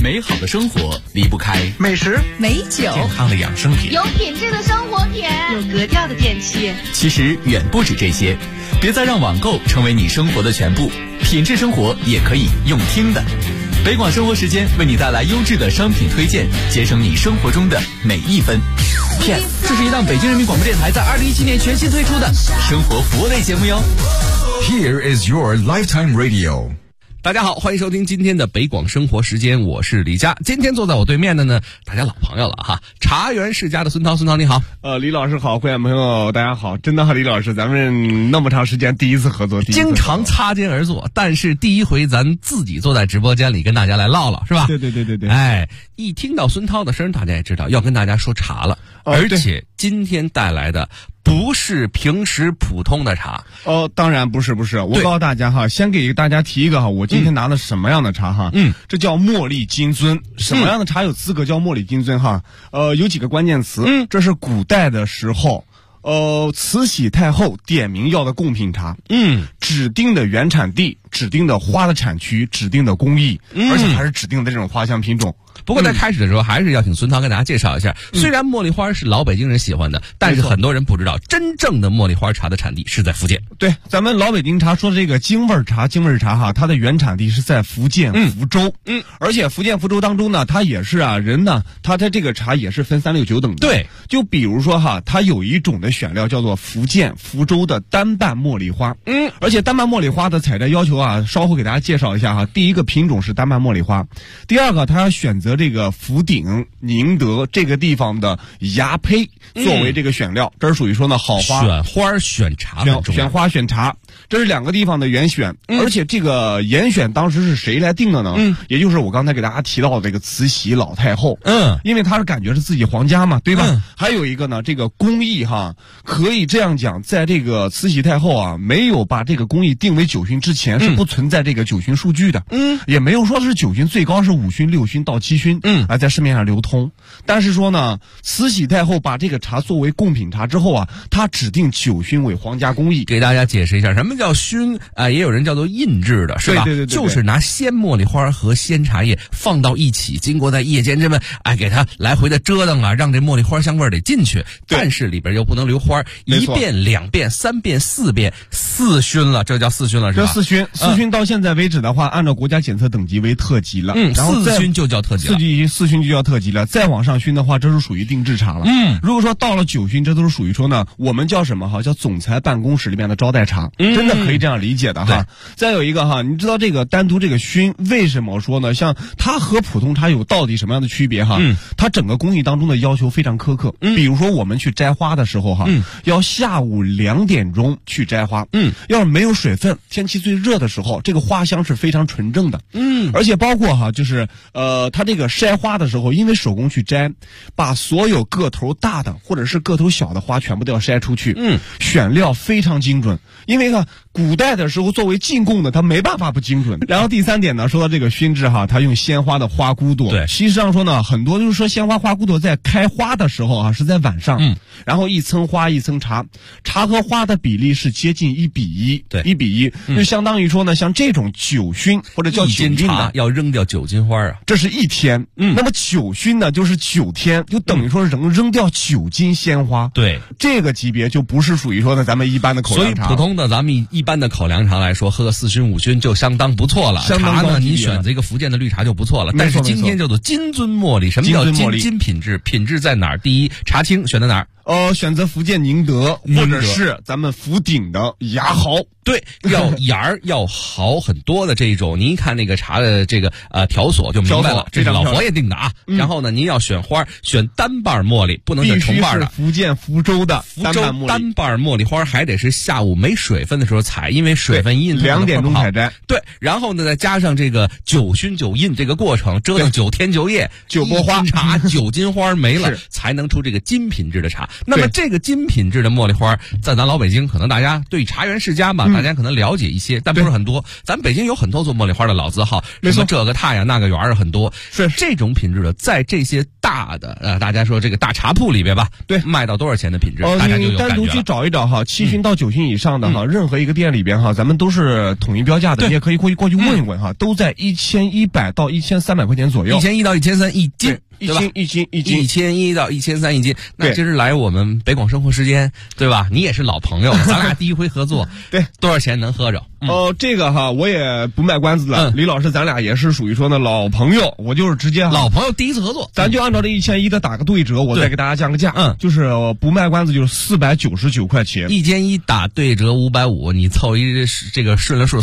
美好的生活离不开美食、 美酒、 健康的养生品， 有品质的生活品， 有格调的电器。 其实远不止这些，别再让网购成为你生活的全部，品质生活也可以用听的。北广生活时间为你带来优质的商品推荐，节省你生活中的每一分。Yes， 这是一档北京人民广播电台在2017年全新推出的生活服务类节目哟。 Here is your lifetime radio。 大家好，欢迎收听今天的北广生活时间，我是李佳。今天坐在我对面的呢，大家老朋友了哈，茶园世家的孙涛，孙涛你好。 李老师好，会员朋友大家好，真的好，李老师，咱们那么长时间第一次合作， 经常擦肩而坐，但是第一回咱自己坐在直播间里跟大家来唠唠，是吧？ 对。 哎，一听到孙涛的声，大家也知道要跟大家说茶了，而且今天带来的不是平时普通的茶当然不是，我告诉大家哈，先给大家提一个哈，我今天拿的什么样的茶哈，这叫茉莉金樽，什么样的茶有资格叫茉莉金樽哈？有几个关键词，这是古代的时候，慈禧太后点名要的贡品茶，指定的原产地、指定的花的产区、指定的工艺，而且还是指定的这种花香品种。 不过在开始的时候，还是要请孙涛跟大家介绍一下。虽然茉莉花是老北京人喜欢的，但是很多人不知道，真正的茉莉花茶的产地是在福建。 对，咱们老北京茶说的这个京味茶哈，它的原产地是在福建福州。而且福建福州当中呢，它也是人呢，它的这个茶也是分3、6、9等的。 对， 就比如说哈，它有一种的选料叫做福建福州的单瓣茉莉花。而且单瓣茉莉花的采摘要求啊，稍后给大家介绍一下哈。第一个品种是单瓣茉莉花，第二个它要选择这个福鼎、宁德这个地方的芽胚作为这个选料，这是属于说呢好花。 选花选茶很重要， 选花选茶，这是2个地方的严选。而且这个严选当时是谁来定的呢？也就是我刚才给大家提到的这个慈禧老太后。因为她是感觉是自己皇家嘛，对吧？还有一个呢，这个工艺哈，可以这样讲，在这个慈禧太后啊没有把这个工艺定为9熏之前，是不存在这个9熏数据的。也没有说是9熏，最高是5熏、6熏到7熏。在市面上流通。但是说呢，慈禧太后把这个茶作为贡品茶之后啊，她指定9熏为皇家工艺。 给大家解释一下什么叫熏啊，也有人叫做印制的，是吧？ 对， 就是拿鲜茉莉花和鲜茶叶放到一起，经过在夜间这么给它来回的折腾啊，让这茉莉花香味得进去，但是里边又不能留花，1遍、2遍、3遍、4遍，4熏了，这叫4熏了，是吧？ 这4熏到现在为止的话，按照国家检测等级为特级了。然后 4熏就叫特级了。 4熏就叫特级了，再往上熏的话，这是属于定制茶了。如果说到了9熏，这都是属于说呢，我们叫什么哈？叫总裁办公室里面的招待茶，真的可以这样理解的哈。再有一个哈，你知道这个单独这个熏为什么说呢？像它和普通茶有到底什么样的区别哈？它整个工艺当中的要求非常苛刻。比如说我们去摘花的时候哈，要下午2点钟去摘花。要是没有水分，天气最热的时候，这个花香是非常纯正的。而且包括哈，就是它这个筛花的时候，因为手工去摘，把所有个头大的或者是个头小的花全部都要筛出去。选料非常精准，因为呢，古代的时候作为进贡的，它没办法不精准。然后第3点呢，说到这个熏制哈，它用鲜花的花骨朵。对，其实上说呢，很多就是说鲜花花骨朵在开花的时候啊，是在晚上。然后一层花一层茶，茶和花的比例是接近1比1。对，1比1，就相当于说呢，像这种9熏或者叫9印的， 要扔掉9斤花啊， 这是1天。那么9熏呢，就是9天，就等于说扔掉9斤鲜花。 对， 这个级别就不是属于说呢咱们一般的口粮茶。 所以普通的咱们一般的口粮茶来说，喝个4熏5熏就相当不错了。 相当茶呢，你选择一个福建的绿茶就不错了。但是今天叫做金樽茉莉，什么叫金品质？品质在哪儿？第一，茶青选择哪儿？ 选择福建宁德，或者是咱们福鼎的芽毫。 对，要芽儿要好很多的这种。您一看那个茶的这个条索就明白了，这是老佛爷定的啊。然后呢，您要选花，选单瓣茉莉，不能选重瓣的。 福建福州的单瓣茉莉花还得是下午没水分的时候采，因为水分印 2点钟采摘。 对，然后呢再加上这个9熏9印这个过程，折腾9天9夜，9 波花茶9斤花没了，才能出这个金品质的茶。 那么这个金品质的茉莉花，在咱老北京，可能大家对茶园世家嘛，大家可能了解一些，但不是很多。咱北京有很多做茉莉花的老字号，什么这个太呀那个园儿很多。 是这种品质的，在这些大的大家说这个大茶铺里边吧， 对， 卖到多少钱的品质，大家就有感觉了。 单独去找一找哈，7熏到9熏以上的哈，任何一个店里边哈，咱们都是统一标价的，你也可以过去问一问哈，都在1100到1300块钱左右 ，1100到1300一斤。 一斤 ，1100到1300一斤。那今儿来我们北广生活时间，对吧？你也是老朋友，咱俩第一回合作， 对， 多少钱能喝着？ 这个哈，我也不卖关子了。李老师，咱俩也是属于说呢老朋友，我就是直接老朋友第一次合作， 咱就按照这1100的打个对折，我再给大家降个价。就是不卖关子，就是499块钱。 1100打对折550，你凑一这个顺了数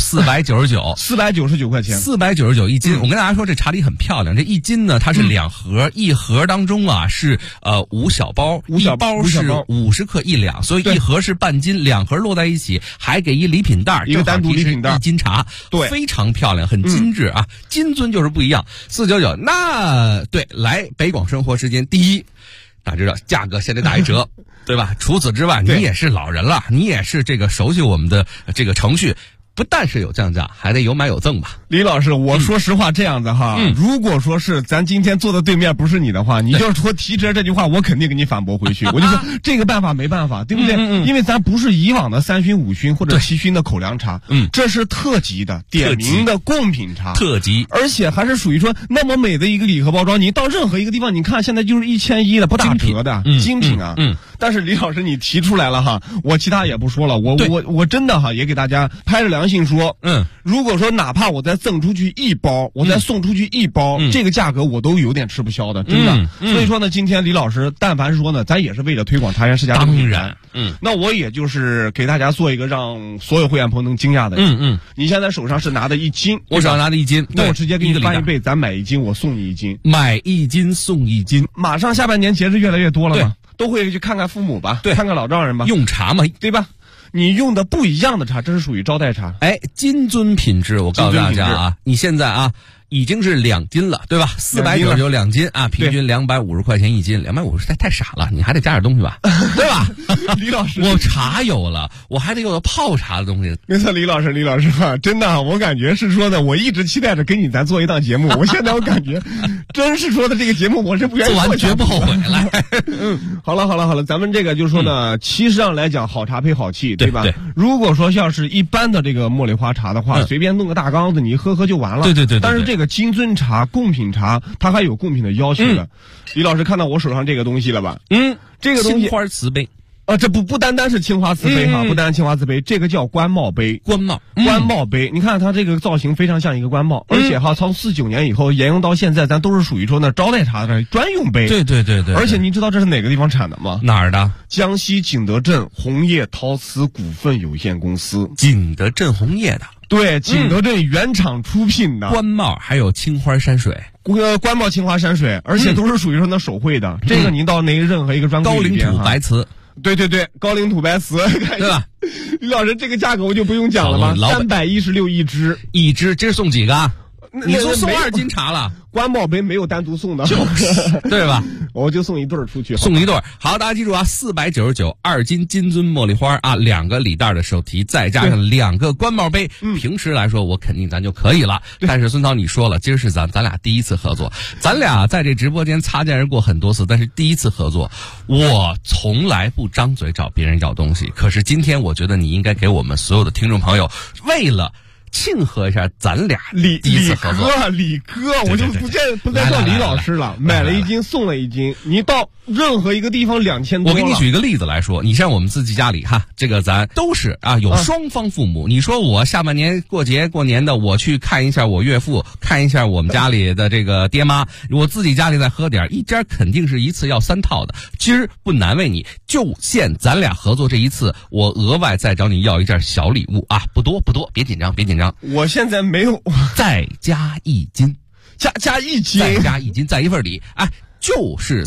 ，499块钱 ，499一斤。我跟大家说，这茶礼很漂亮，这一斤呢，它是2盒。一盒当中啊是5小包，一包是50克1两，所以一盒是半斤，2盒摞在一起，还给一礼品袋， 一个单独礼品袋， 一斤茶， 对， 非常漂亮，很精致啊。金樽就是不一样，499。那对，来北广生活时间，第一，大家知道价格现在打一折，对吧？除此之外，你也是老人了，你也是这个熟悉我们的这个程序。不但是有降价，还得有买有赠吧。 李老师，我说实话这样子哈，如果说是咱今天坐的对面不是你的话，你就说提折这句话，我肯定给你反驳回去。我就说这个办法没办法，对不对？因为咱不是以往的3熏5熏或者7熏的口粮茶，这是特级的点名的贡品茶， 特级， 而且还是属于说那么美的一个礼盒包装，你到任何一个地方，你看现在就是1100的不打折的精品啊。但是李老师你提出来了哈，我其他也不说了，我真的哈也给大家拍着良心说，如果说哪怕我再赠出去1包，我再送出去1包，这个价格我都有点吃不消的，真的。所以说呢，今天李老师但凡是说呢，咱也是为了推广茶园世家的品牌，那我也就是给大家做一个让所有会员朋友能惊讶的，你现在手上是拿的1斤， 我手上拿的1斤， 那我直接给你翻一倍，咱买1斤我送你1斤， 买1斤送1斤， 马上下半年节日越来越多了嘛，都会去看看父母吧，看看老丈人吧， 用茶嘛， 对吧？你用的不一样的茶，这是属于招待茶。 金樽品质，我告诉大家啊，你现在啊已经是2斤了，对吧？499 2斤啊，平均250块钱1斤，250太傻了，你还得加点东西吧，对吧？ 李老师， 我茶有了，我还得有泡茶的东西。 没错，李老师啊，真的，我感觉是说的，我一直期待着跟你咱做一档节目，我现在我感觉真是说的这个节目，我是不愿意做完绝不后悔。来， 好了，咱们这个就是说呢，其实上来讲，好茶配好气，对吧？ 对。 如果说像是一般的这个茉莉花茶的话，随便弄个大缸子，你喝就完了。 对。 但是这个金樽茶、贡品茶，它还有贡品的要求的。李老师看到我手上这个东西了吧？这个东西青花瓷杯。 这不单单是青花瓷杯哈，不单单青花瓷杯，这个叫官帽杯。 官帽杯，你看它这个造型非常像一个官帽，而且哈，从49年以后沿用到现在，咱都是属于说呢招待茶的专用杯。 对。 而且您知道这是哪个地方产的吗？ 哪儿的？ 江西景德镇红叶陶瓷股份有限公司。 景德镇红叶的。 对，景德镇原厂出品的。 官帽还有青花山水。 官帽青花山水，而且都是属于说呢手绘的。这个您到任何一个专柜里边高岭土白瓷。 对，高岭土白瓷， 对吧？ 李老师，这个价格我就不用讲了吧？316一支， 这是送几个啊？你都送2斤茶了。 官帽杯没有单独送的， 就是对吧？ 我就送1对出去， 送1对。好，大家记住啊，499 2斤金樽茉莉花啊，2个礼袋的手提，再加上2个官帽杯。平时来说，我肯定咱就可以了。但是孙涛你说了，今儿是咱俩第一次合作，咱俩在这直播间擦肩而过很多次，但是第一次合作，我从来不张嘴找别人要东西。可是今天，我觉得你应该给我们所有的听众朋友，为了庆贺一下咱俩第一次合作， 李哥，我就不再叫李老师了。买了1斤送了1斤，你到任何一个地方2000多。 我给你举一个例子来说，你像我们自己家里哈，这个咱都是啊有双方父母。你说我下半年过节过年的，我去看一下我岳父，看一下我们家里的这个爹妈，我自己家里再喝点，一家肯定是一次要3套的。今儿不难为你，就限咱俩合作这一次，我额外再找你要一件小礼物啊，不多，别紧张。 我现在没有， 再加1斤， 加1斤， 再加1斤，再一份礼，就是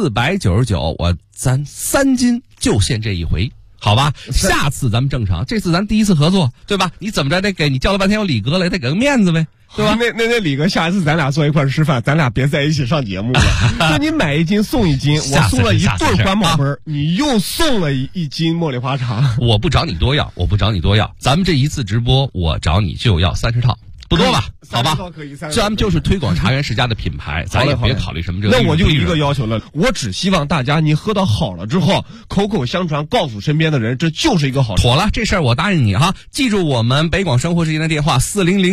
499，咱3斤就限这一回，好吧？下次咱们正常，这次咱第一次合作，对吧？你怎么着得给你叫了半天有礼格了，得给个面子呗。 对吧？ 那李哥，下一次咱俩坐一块吃饭，咱俩别在一起上节目了。说你买1斤送1斤，我送了1对官帽杯，你又送了1斤茉莉花茶。 我不找你多要，咱们这一次直播，我找你就要30套。不多吧？好吧，咱们就是推广茶园世家的品牌，咱也别考虑什么这个。 那我就一个要求了，我只希望大家你喝到好了之后，口口相传，告诉身边的人，这就是一个好。 妥了，这事儿我答应你哈。记住我们北广生活时间的电话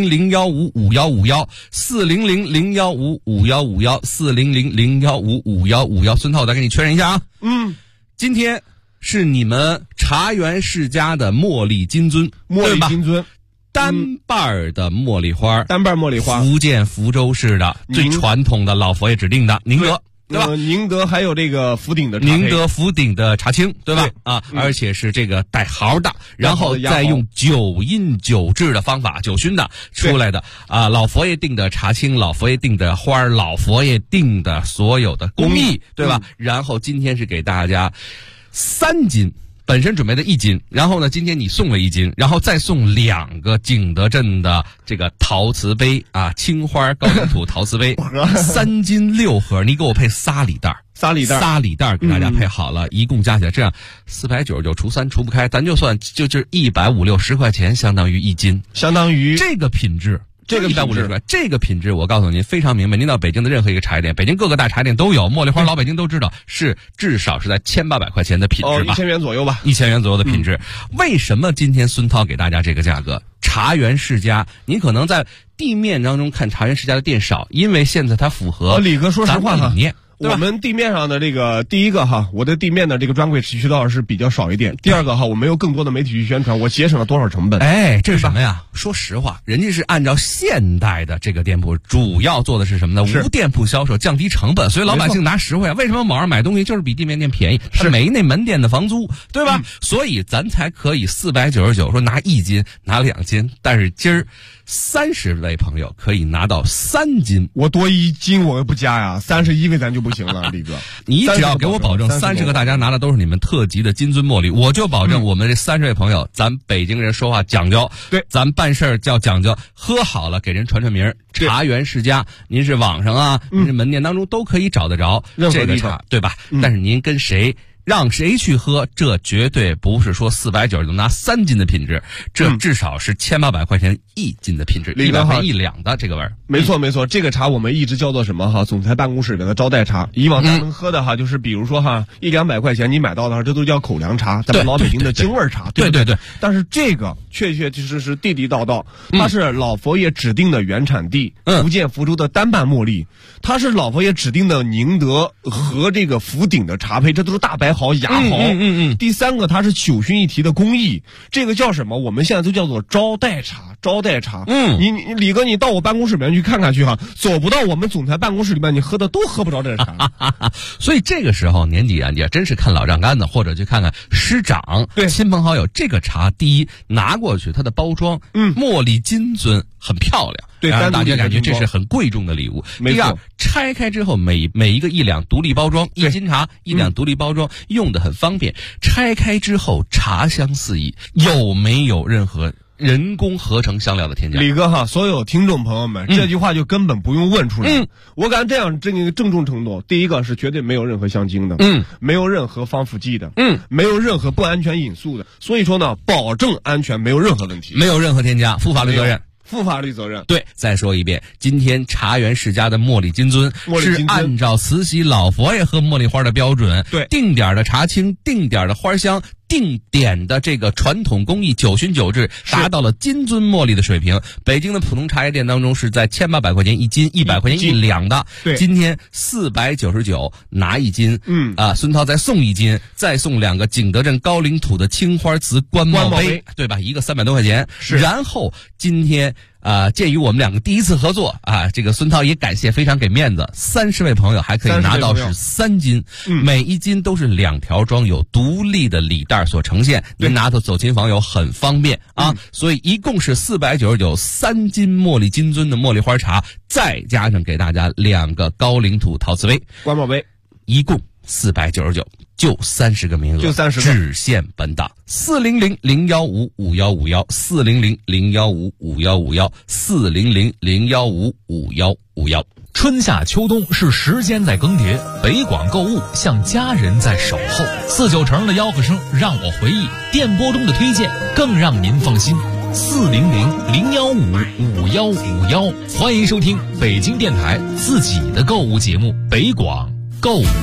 ：400-015-5151，400-015-5151，400-015-5151。孙涛，我再给你确认一下啊。今天是你们茶园世家的茉莉金樽，单瓣的茉莉花，福建福州市的最传统的老佛爷指定的宁德，对吧？ 宁德还有这个福鼎的茶青，对吧？而且是这个带毫的，然后再用9印9制的方法9熏的出来的老佛爷定的茶青，老佛爷定的花，老佛爷定的所有的工艺，对吧？然后今天是给大家3斤。本身准备的1斤，然后呢，今天你送了1斤，然后再送2个景德镇的这个陶瓷杯青花高岭土陶瓷杯，3斤6盒，你给我配仨礼袋给大家配好了，一共加起来这样499除3除不开，咱就算就是150-160块钱，相当于1斤， 相当于这个品质。这个150块，这个品质我告诉您非常明白。您到北京的任何一个茶叶店，北京各个大茶叶店都有茉莉花，老北京都知道是至少是在1800块钱的品质吧 ，1000元左右吧 ，1000元左右的品质。为什么今天孙涛给大家这个价格？茶园世家，您可能在地面当中看茶园世家的店少，因为现在它符合李哥说实话理念。 我们地面上的这个第一个我的地面的这个专柜渠道是比较少一点。第二个我没有更多的媒体去宣传，我节省了多少成本？ 这是什么呀？说实话，人家是按照现代的这个店铺，主要做的是什么呢？无店铺销售，降低成本，所以老百姓拿实惠为什么网上买东西就是比地面店便宜？是没那门店的房租，对吧？所以咱才可以499说拿1斤，拿2斤，但是今儿30位朋友可以拿到3斤， 我多1斤我也不加呀，31位咱就不行了，李哥。 你只要给我保证30个大家拿的都是你们特级的金樽茉莉，我就保证我们这30位朋友，咱北京人说话讲究， 对， 咱办事叫讲究，喝好了给人传名，茶园世家，您是网上您是门店当中都可以找得着这个茶，对吧？但是您跟谁让谁去喝，这绝对不是说490能拿3斤的品质，这至少是1800块钱1斤的品质，100块1两的这个味儿。 没错，这个茶我们一直叫做什么总裁办公室里面的招待茶。以往咱能喝的就是比如说100-200块钱你买到的这都叫口粮茶，咱们老北京的京味茶，对。但是这个确实是地地道道，它是老佛爷指定的原产地，福建福州的单瓣茉莉，它是老佛爷指定的宁德和这个福鼎的茶胚，这都是大白毫、芽毫。第3个它是9熏1提的工艺，这个叫什么？我们现在都叫做招待茶。你李哥，你到我办公室里面去看看去走不到我们总裁办公室里面，你喝的都喝不着这茶。 所以这个时候年纪真是看老丈杆子，或者去看看师长、亲朋好友。这个茶第一拿过去，它的包装，茉莉金樽很漂亮， 对， 让大家感觉这是很贵重的礼物。第二，拆开之后每一个1两独立包装，1斤茶1两独立包装，用的很方便。拆开之后茶香四溢，有没有任何人工合成香料的添加？ 李哥所有听众朋友们，这句话就根本不用问出来。我敢这样郑重承诺，第一个是绝对没有任何香精的，没有任何防腐剂的，没有任何不安全因素的，所以说呢，保证安全，没有任何问题， 没有任何添加，负法律责任。 对， 再说一遍，今天茶园世家的茉莉金樽是按照慈禧老佛爷喝茉莉花的标准， 对， 定点的茶青，定点的花香，定点的这个传统工艺9熏9制，达到了金樽茉莉的水平。北京的普通茶叶店当中是在1800块钱1斤，100块钱1两的。 对， 今天499拿1斤，孙涛再送1斤，再送2个景德镇高岭土的青花瓷官帽杯，对吧？一个300多块钱。 是， 然后今天鉴于我们2个第一次合作这个孙涛也感谢，非常给面子，30位朋友还可以拿到是3斤，每1斤都是2条装有独立的礼袋所呈现，您拿到走亲访友很方便所以一共是499 3斤茉莉金樽的茉莉花茶，再加上给大家2个高岭土陶瓷杯、 官帽杯， 一共499。 就30个名额， 就30个， 只限本档，400-015-5151，400-015-5151，400-015-5151。 春夏秋冬是时间在更迭，北广购物像家人在守候。49成的吆喝声让我回忆，电波中的推荐更让您放心。400-015-5151，欢迎收听北京电台自己的购物节目《北广购物》。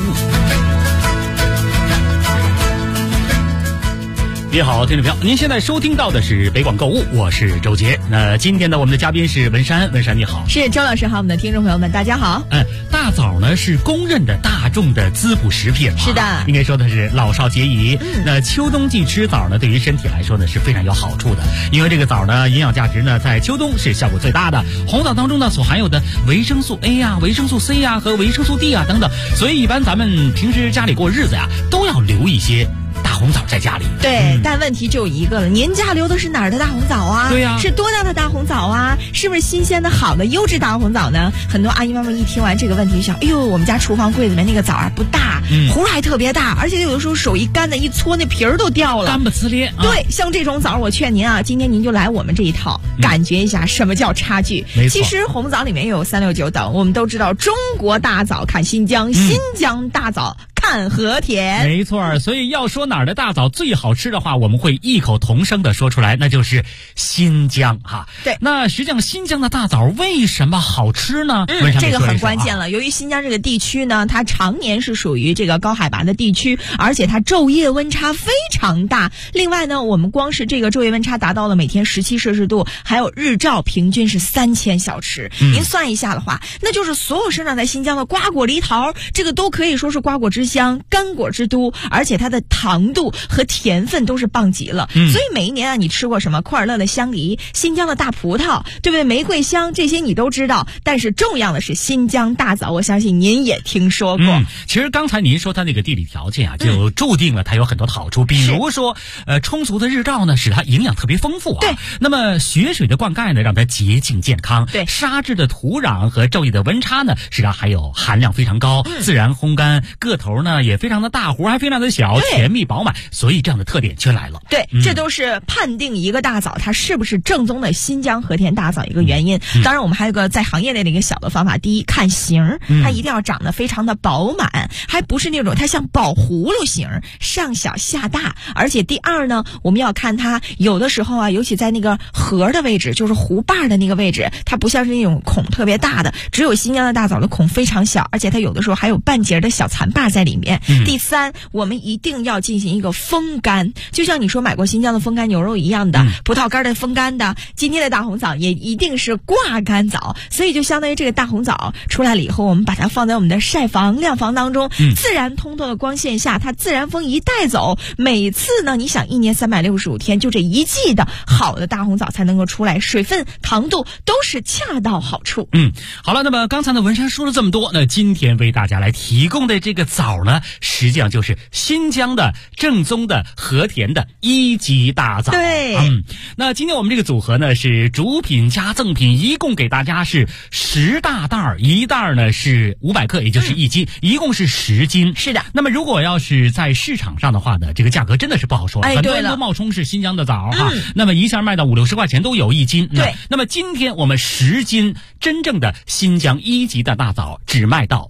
你好，听众朋友，您现在收听到的是北广购物，我是周杰。那今天呢，我们的嘉宾是文山，文山你好。 是周老师好，我们的听众朋友们大家好。 大枣呢是公认的大众的滋补食品了， 是的， 应该说的是老少皆宜。那秋冬季吃枣呢，对于身体来说呢是非常有好处的，因为这个枣呢营养价值呢在秋冬是效果最大的。红枣当中呢所含有的维生素 A 呀、维生素 C 呀和维生素 D 啊等等，所以一般咱们平时家里过日子呀都要留一些大红枣在家里。 对，但问题就一个了，您家留的是哪儿的大红枣啊？ 对呀， 是多大的大红枣啊？是不是新鲜的好的优质大红枣呢？很多阿姨妈妈一听完这个问题想，哎呦，我们家厨房柜子里面那个枣啊不大，核还特别大，而且有的时候手一干的一搓那皮儿都掉了， 干不呲咧。 对，像这种枣我劝您啊，今天您就来我们这一套，感觉一下什么叫差距。其实红枣里面有369等，我们都知道中国大枣看新疆，新疆大枣看和田。 没错，所以要说哪儿的大枣最好吃的话，我们会异口同声的说出来，那就是新疆哈。 对， 那实际上新疆的大枣为什么好吃呢？ 这个很关键了。由于新疆这个地区呢，它常年是属于这个高海拔的地区，而且它昼夜温差非常大。另外呢，我们光是这个昼夜温差达到了每天17摄氏度，还有日照平均是3000小时。您算一下的话，那就是所有生长在新疆的瓜果梨桃，这个都可以说是瓜果之乡、干果之都，而且它的糖度和甜分都是棒极了。所以每一年啊，你吃过什么库尔勒的香梨、新疆的大葡萄，对不对？玫瑰香这些你都知道，但是重要的是新疆大枣，我相信您也听说过。 其实刚才您说它那个地理条件啊，就注定了它有很多的好处，比如说充足的日照呢，使它营养特别丰富啊。 对， 那么雪水的灌溉呢，让它洁净健康。 对， 沙质的土壤和昼夜的温差呢，使它还有含量非常高，自然烘干，个头呢也非常的大，核还非常的小，甜蜜饱满，所以这样的特点全来了。 对，这都是判定一个大枣它是不是正宗的新疆和田大枣一个原因。当然我们还有个在行业内的一个小的方法，第一看形，它一定要长得非常的饱满，还不是那种它像宝葫芦形，上小下大。而且第二呢，我们要看它有的时候啊，尤其在那个核的位置，就是弧把的那个位置，它不像是那种孔特别大的，只有新疆的大枣的孔非常小，而且它有的时候还有半截的小残把在里面。第三，我们一定要进行一个风干，就像你说买过新疆的风干牛肉一样的，葡萄干的风干的，今天的大红枣也一定是挂干枣，所以就相当于这个大红枣出来了以后，我们把它放在我们的晒房、晾房当中，自然通透的光线下，它自然风一带走，每次呢，你想1年365天，就这一季的好的大红枣才能够出来，水分、糖度都是恰到好处。 好了，那么刚才呢文山说了这么多，那今天为大家来提供的这个枣呢，实际上就是新疆的正宗的和田的1级大枣。 对， 那今天我们这个组合呢是主品加赠品，一共给大家是10大袋，一袋呢是500克，也就是1斤，一共是10斤。 是的。 那么如果要是在市场上的话呢，这个价格真的是不好说，很多人都冒充是新疆的枣哈，那么一下卖到50-60块钱都有1斤。 对。 那么今天我们10斤真正的新疆1级的大枣只卖到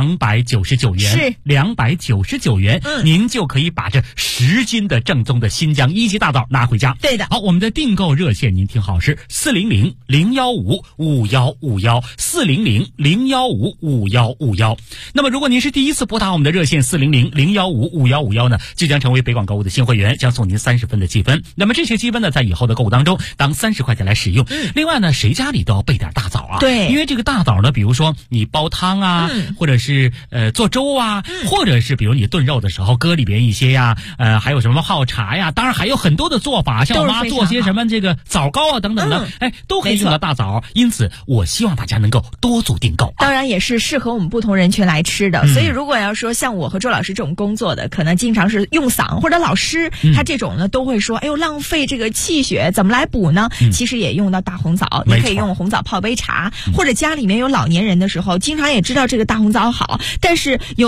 299元， 是 299元，您就可以把这10斤的正宗的新疆1级大枣拿回家。 对的。 好，我们的订购热线您听好，是400-015-5151，400-015-5151。那么如果您是第一次拨打我们的热线400-015-5151呢，就将成为北广购物的新会员，将送您30分的积分。那么这些积分呢，在以后的购物当中当30块钱来使用。另外呢，谁家里都要备点大枣啊。 对， 因为这个大枣呢，比如说你煲汤啊，或者是做粥啊，或者是比如你炖肉的时候搁里边一些呀，还有什么泡茶呀，当然还有很多的做法，像我妈做些什么这个枣糕啊等等的，都可以用到大枣。因此我希望大家能够多组订购。 当然也是适合我们不同人群来吃的。所以如果要说像我和周老师这种工作的，可能经常是用嗓，或者老师他这种呢都会说，哎呦浪费这个气血，怎么来补呢？其实也用到大红枣，你可以用红枣泡杯茶，或者家里面有老年人的时候，经常也知道这个大红枣好，但是有的时候您要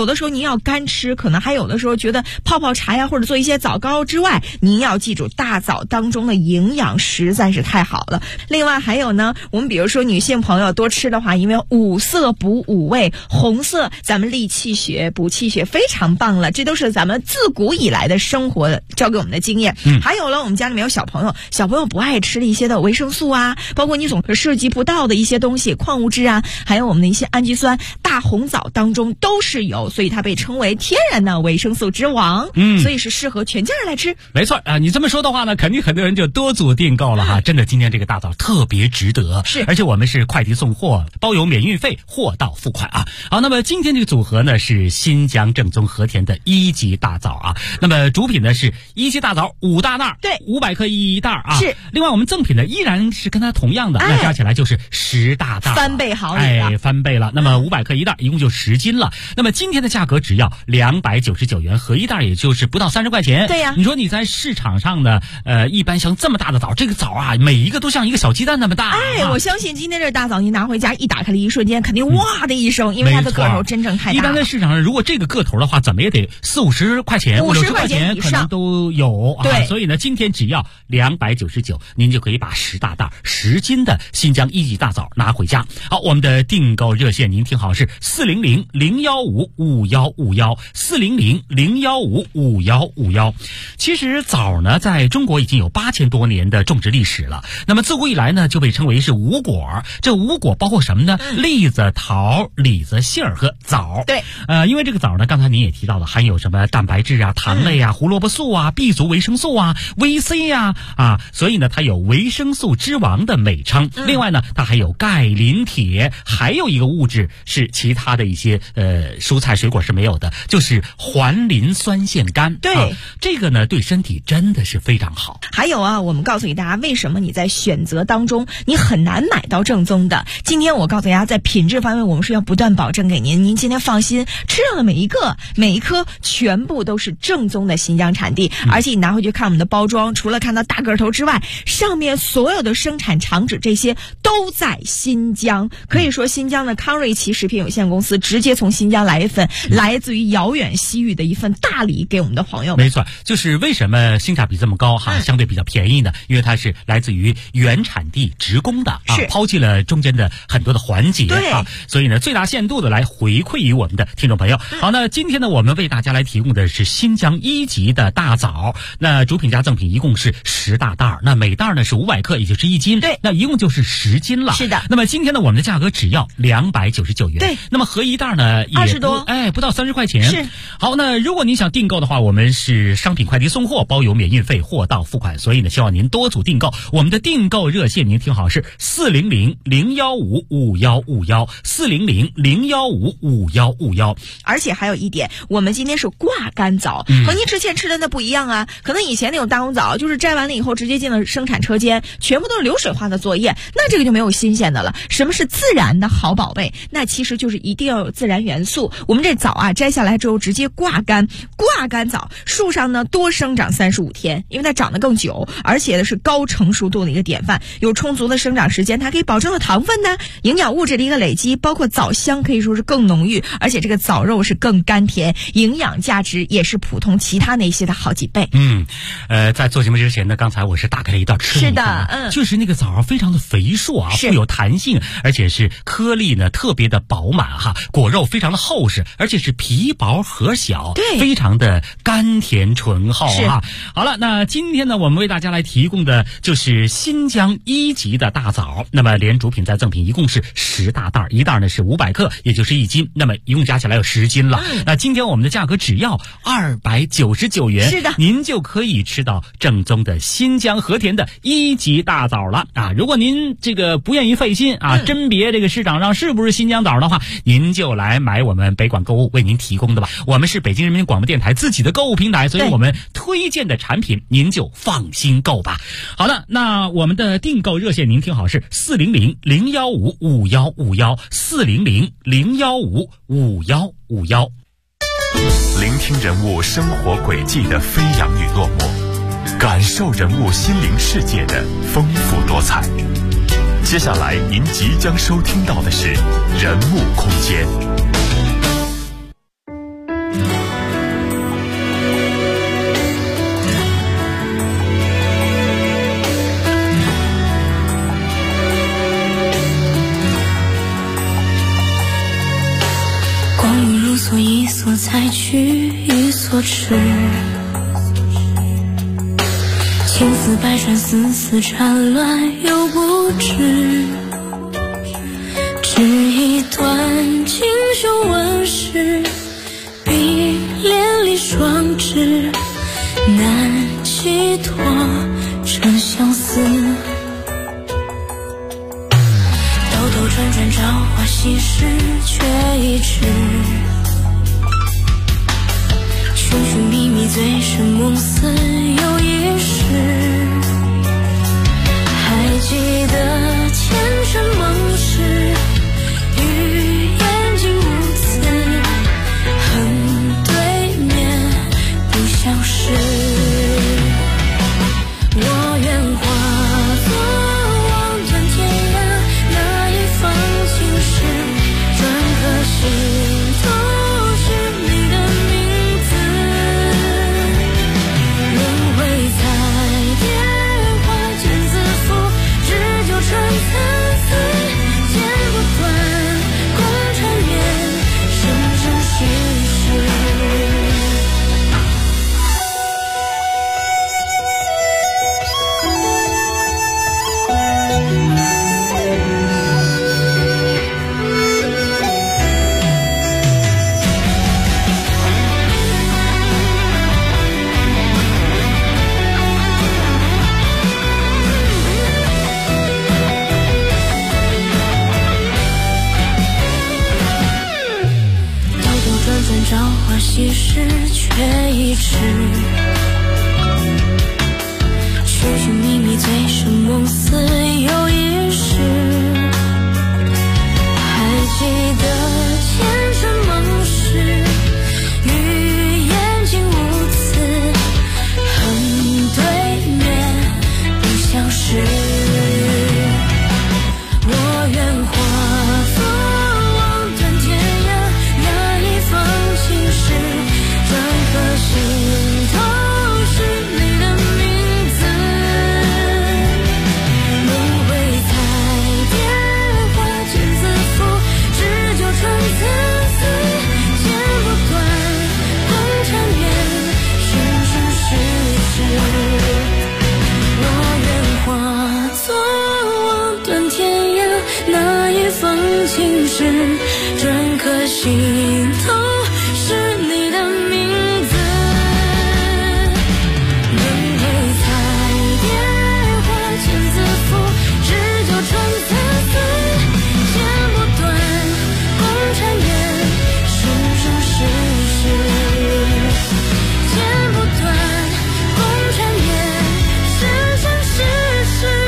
要干吃，可能还有的时候觉得泡泡茶呀，或者做一些枣糕之外，您要记住大枣当中的营养实在是太好了。另外还有呢，我们比如说女性朋友多吃的话，因为五色补五味，红色咱们利气血补气血非常棒了，这都是咱们自古以来的生活教给我们的经验。还有了，我们家里面有小朋友不爱吃的一些的维生素啊，包括你总是涉及不到的一些东西，矿物质啊，还有我们的一些氨基酸，大红枣当中都是有，所以它被称为天然的维生素之王。所以是适合全家人来吃。 没错啊，你这么说的话呢，肯定很多人就多组订购了哈。真的，今天这个大枣特别值得， 是， 而且我们是快递送货，包邮免运费，货到付款啊。好，那么今天这个组合呢是新疆正宗和田的1级大枣啊。那么主品呢是1级大枣5大袋， 对 ，500克一袋啊。 是。 另外我们赠品呢依然是跟它同样的，那加起来就是10大袋， 翻倍好礼了， 翻倍了。那么500克一袋，一共就10斤了。那么今天的价格只要299元，合一袋也就是不到30块钱。 对呀， 你说你在市场上呢，一般像这么大的枣，这个枣啊，每一个都像一个小鸡蛋那么大。 我相信今天这大枣您拿回家一打开的一瞬间，肯定哇的一声，因为它的个头真正太大了。 一般在市场上，如果这个个头的话，怎么也得40-50块钱，50-60块钱可能都有啊。 对， 所以呢，今天只要299，您就可以把10大袋10斤的新疆1级大枣拿回家。好，我们的订购热线您听好，是400-015-5151，400-015-5151。其实枣呢，在中国已经有8000多年的种植历史了。那么自古以来呢，就被称为是五果。这五果包括什么呢？栗子、桃、李子、杏儿和枣。 对， 因为这个枣呢，刚才您也提到了，含有什么蛋白质啊、糖类啊、胡萝卜素啊、B 族维生素啊、VC 啊，所以呢，它有维生素之王的美称。另外呢，它还有钙、磷、铁，还有一个物质是其他的一些蔬菜水果是没有的，就是环磷酸腺苷。 对， 这个呢，对身体真的是非常好。 还有啊，我们告诉给大家，为什么你在选择当中你很难买到正宗的。今天我告诉大家，在品质方面我们是要不断保证给您，您今天放心，吃上的每一颗全部都是正宗的新疆产地。而且你拿回去看我们的包装，除了看到大个头之外，上面所有的生产厂址这些都在新疆。可以说新疆的康瑞奇食品有限公司直接从新疆来一份来自于遥远西域的一份大礼给我们的朋友们。 没错，就是为什么性价比这么高哈，相对比较便宜呢？因为它是来自于原产地直供的啊，抛弃了中间的很多的环节啊，所以呢，最大限度的来回馈于我们的听众朋友。好，那今天呢，我们为大家来提供的是新疆1级的大枣，那主品加赠品一共是10大袋，那每袋呢是500克，也就是1斤， 对， 那一共就是10斤了。 是的。 那么今天呢，我们的价格只要299元， 对。 那么合一袋呢也 20多， 不到30块钱。 是。 好，那如果您想订购的话，我们是商品快递送货，包邮免运费，货到付款，所以呢，希望您多组订购。我们的订购热线您听好，是400-015-5151，400-015-5151。 而且还有一点，我们今天是挂干枣，和您之前吃的那不一样啊。可能以前那种大红枣就是摘完了以后直接进了生产车间，全部都是流水化的作业，那这个就没有新鲜的了。什么是自然的好宝贝？那其实就是一定要有自然元素。我们这枣啊，摘下来之后直接挂干枣，树上呢多生长35天，因为它长得更久，而且呢是高成熟度的一个典范，有充足的生长时间，它可以保证了糖分呢、营养物质的一个累积，包括枣香可以说是更浓郁，而且这个枣肉是更甘甜，营养价值也是普通其他那些的好几倍。 在做节目之前呢，刚才我是打开了一道吃的， 是的， 就是那个枣非常的肥硕啊，富有弹性，而且是颗粒呢特别的饱满哈，果肉非常的厚实，而且是皮薄核小， 对， 非常的甘甜醇厚哈。好了，那今天呢，我们为大家来提供的就是新疆1级的大枣，那么连主品再赠品一共是10大袋，一袋呢是500克，也就是1斤，那么一共加起来有10斤了。那今天我们的价格只要299元， 是的， 您就可以吃到正宗的新疆和田的1级大枣了啊！如果您这个不愿意费心啊，甄别这个市场上是不是新疆枣的话，您就来买我们北广购物为您提供的吧。我们是北京人民广播电台自己的购物平台，所以我们推荐的产品您就放心购吧。好了，那我们的订购热线您听好，是400-015-5151，400-015-5151。 聆听人物生活轨迹的飞扬与落寞，感受人物心灵世界的丰富多彩。接下来您即将收听到的是人物空间。 事，千丝百转，丝丝缠乱又不知，只一段锦绣纹饰，碧连理双枝，难寄托成相思。兜兜转转，朝花夕拾，却已迟。寻寻觅觅，醉生梦死又一世。还记得前尘梦事，与眼睛无词，恨对面不相识。我愿化作望断天涯那一方青石，转颗心都是你的名字。轮回彩蝶花间自负，只就穿参差，剪不断共缠绵，生生世世。朝花夕拾，却已迟。寻寻觅觅，醉生梦死又一世。还记得前尘梦事，与眼睛无词，恨对面不相识。我愿化作望断天涯那一方青石，转颗心都是你的名字。轮回彩蝶花间自负，只就穿参差，剪不断共缠绵，生生世世。我愿化作望断天涯那一方青石，转颗心都是你的名字。轮回彩蝶花间自负，只就穿参差，剪不断共缠绵，生生世世。剪不断共缠绵，生生世世。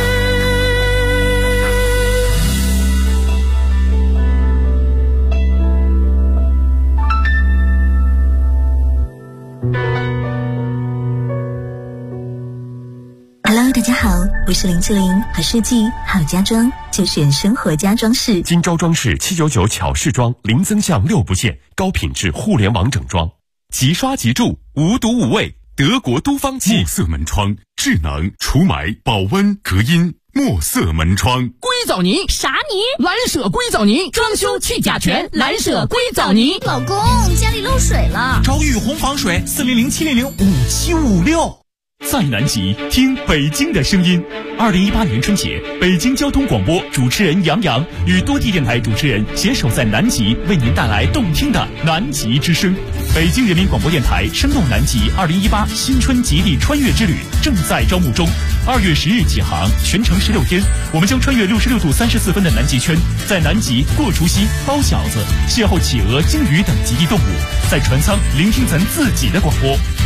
Hello， 大家好，我是林志玲，好设计好家装就选生活家装饰。 今朝装饰799巧饰装，零增项6不限，高品质互联网整装，即刷即住，无毒无味，德国都方漆墨色门窗，智能除霾、保温、隔音。墨色门窗， 硅藻泥啥泥？ 蓝舍硅藻泥，装修去甲醛，蓝舍硅藻泥。 老公，家里漏水了， 找雨虹防水，400-700-5756。在南极听北京的声音。2018年春节，北京交通广播主持人杨洋与多地电台主持人携手在南极，为您带来动听的南极之声。北京人民广播电台声动南极2018新春极地穿越之旅正在招募中，2月10日起航，全程16天，我们将穿越66度34分的南极圈，在南极过除夕、包饺子，邂逅企鹅、鲸鱼等极地动物，在船舱聆听咱自己的广播。